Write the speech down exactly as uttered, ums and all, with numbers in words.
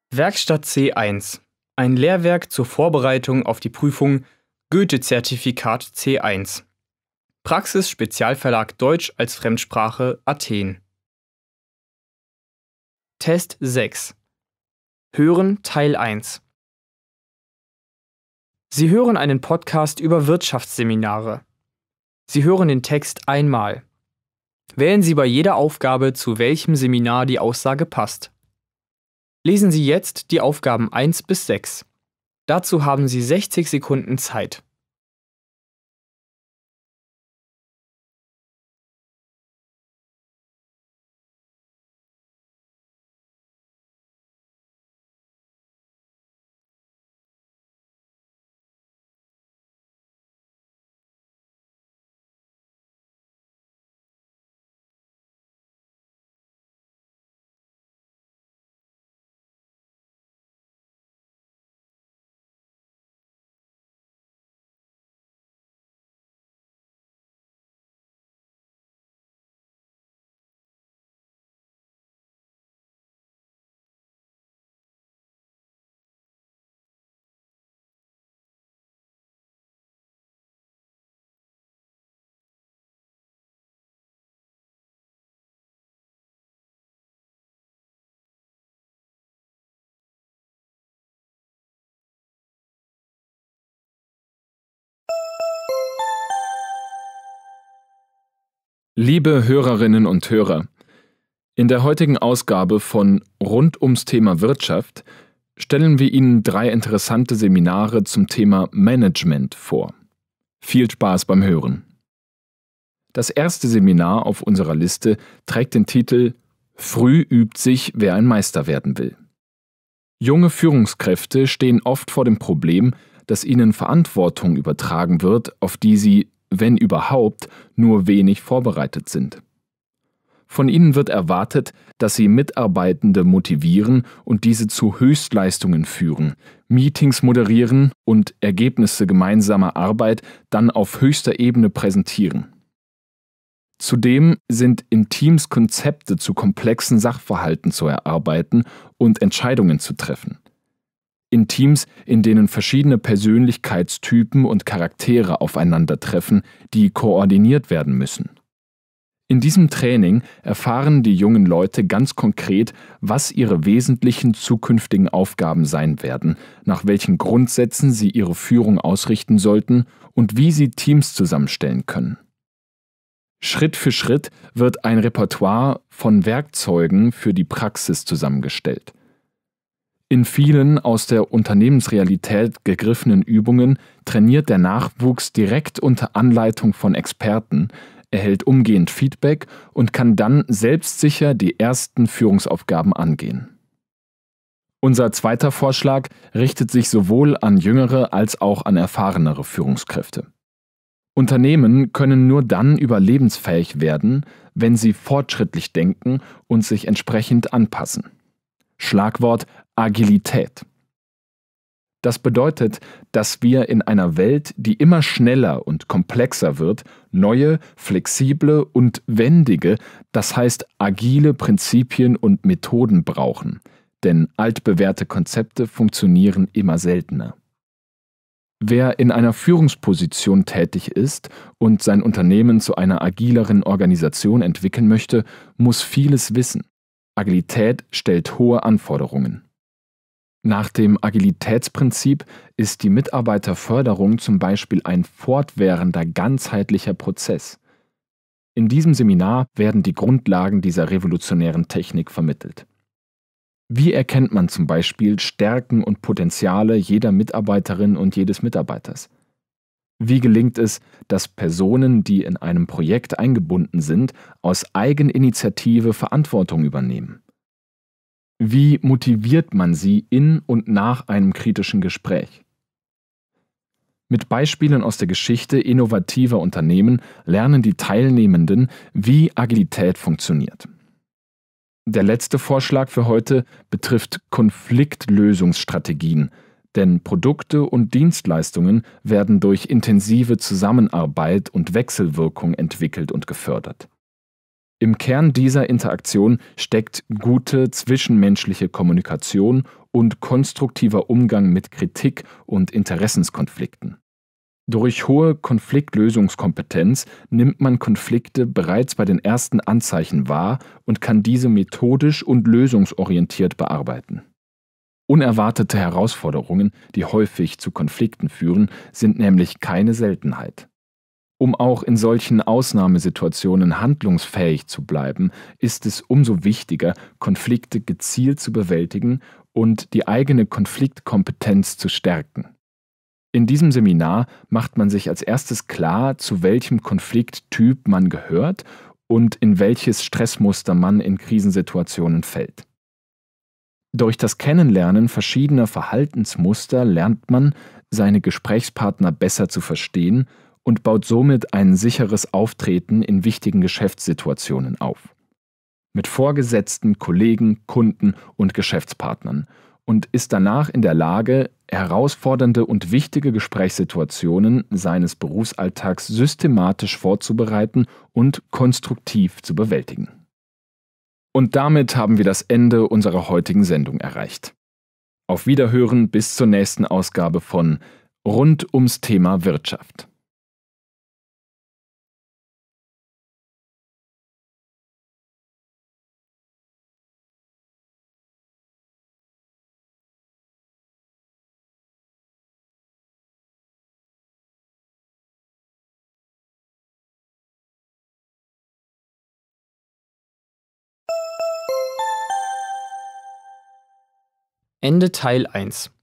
Werkstatt C eins. Ein Lehrwerk zur Vorbereitung auf die Prüfung Goethe-Zertifikat C eins. Praxis Spezialverlag Deutsch als Fremdsprache Athen. Test sechs. Hören Teil eins. Sie hören einen Podcast über Wirtschaftsseminare. Sie hören den Text einmal. Wählen Sie bei jeder Aufgabe, zu welchem Seminar die Aussage passt. Lesen Sie jetzt die Aufgaben eins bis sechs. Dazu haben Sie sechzig Sekunden Zeit. Liebe Hörerinnen und Hörer, in der heutigen Ausgabe von Rund ums Thema Wirtschaft stellen wir Ihnen drei interessante Seminare zum Thema Management vor. Viel Spaß beim Hören. Das erste Seminar auf unserer Liste trägt den Titel Früh übt sich, wer ein Meister werden will. Junge Führungskräfte stehen oft vor dem Problem, dass ihnen Verantwortung übertragen wird, auf die sie, wenn überhaupt, nur wenig vorbereitet sind. Von ihnen wird erwartet, dass sie Mitarbeitende motivieren und diese zu Höchstleistungen führen, Meetings moderieren und Ergebnisse gemeinsamer Arbeit dann auf höchster Ebene präsentieren. Zudem sind in Teams Konzepte zu komplexen Sachverhalten zu erarbeiten und Entscheidungen zu treffen. In Teams, in denen verschiedene Persönlichkeitstypen und Charaktere aufeinandertreffen, die koordiniert werden müssen. In diesem Training erfahren die jungen Leute ganz konkret, was ihre wesentlichen zukünftigen Aufgaben sein werden, nach welchen Grundsätzen sie ihre Führung ausrichten sollten und wie sie Teams zusammenstellen können. Schritt für Schritt wird ein Repertoire von Werkzeugen für die Praxis zusammengestellt. In vielen aus der Unternehmensrealität gegriffenen Übungen trainiert der Nachwuchs direkt unter Anleitung von Experten, erhält umgehend Feedback und kann dann selbstsicher die ersten Führungsaufgaben angehen. Unser zweiter Vorschlag richtet sich sowohl an jüngere als auch an erfahrenere Führungskräfte. Unternehmen können nur dann überlebensfähig werden, wenn sie fortschrittlich denken und sich entsprechend anpassen. Schlagwort Agilität. Das bedeutet, dass wir in einer Welt, die immer schneller und komplexer wird, neue, flexible und wendige, das heißt agile Prinzipien und Methoden brauchen, denn altbewährte Konzepte funktionieren immer seltener. Wer in einer Führungsposition tätig ist und sein Unternehmen zu einer agileren Organisation entwickeln möchte, muss vieles wissen. Agilität stellt hohe Anforderungen. Nach dem Agilitätsprinzip ist die Mitarbeiterförderung zum Beispiel ein fortwährender, ganzheitlicher Prozess. In diesem Seminar werden die Grundlagen dieser revolutionären Technik vermittelt. Wie erkennt man zum Beispiel Stärken und Potenziale jeder Mitarbeiterin und jedes Mitarbeiters? Wie gelingt es, dass Personen, die in einem Projekt eingebunden sind, aus Eigeninitiative Verantwortung übernehmen? Wie motiviert man sie in und nach einem kritischen Gespräch? Mit Beispielen aus der Geschichte innovativer Unternehmen lernen die Teilnehmenden, wie Agilität funktioniert. Der letzte Vorschlag für heute betrifft Konfliktlösungsstrategien, denn Produkte und Dienstleistungen werden durch intensive Zusammenarbeit und Wechselwirkung entwickelt und gefördert. Im Kern dieser Interaktion steckt gute zwischenmenschliche Kommunikation und konstruktiver Umgang mit Kritik und Interessenskonflikten. Durch hohe Konfliktlösungskompetenz nimmt man Konflikte bereits bei den ersten Anzeichen wahr und kann diese methodisch und lösungsorientiert bearbeiten. Unerwartete Herausforderungen, die häufig zu Konflikten führen, sind nämlich keine Seltenheit. Um auch in solchen Ausnahmesituationen handlungsfähig zu bleiben, ist es umso wichtiger, Konflikte gezielt zu bewältigen und die eigene Konfliktkompetenz zu stärken. In diesem Seminar macht man sich als erstes klar, zu welchem Konflikttyp man gehört und in welches Stressmuster man in Krisensituationen fällt. Durch das Kennenlernen verschiedener Verhaltensmuster lernt man, seine Gesprächspartner besser zu verstehen und baut somit ein sicheres Auftreten in wichtigen Geschäftssituationen auf. Mit Vorgesetzten, Kollegen, Kunden und Geschäftspartnern und ist danach in der Lage, herausfordernde und wichtige Gesprächssituationen seines Berufsalltags systematisch vorzubereiten und konstruktiv zu bewältigen. Und damit haben wir das Ende unserer heutigen Sendung erreicht. Auf Wiederhören bis zur nächsten Ausgabe von Rund ums Thema Wirtschaft. Ende Teil eins.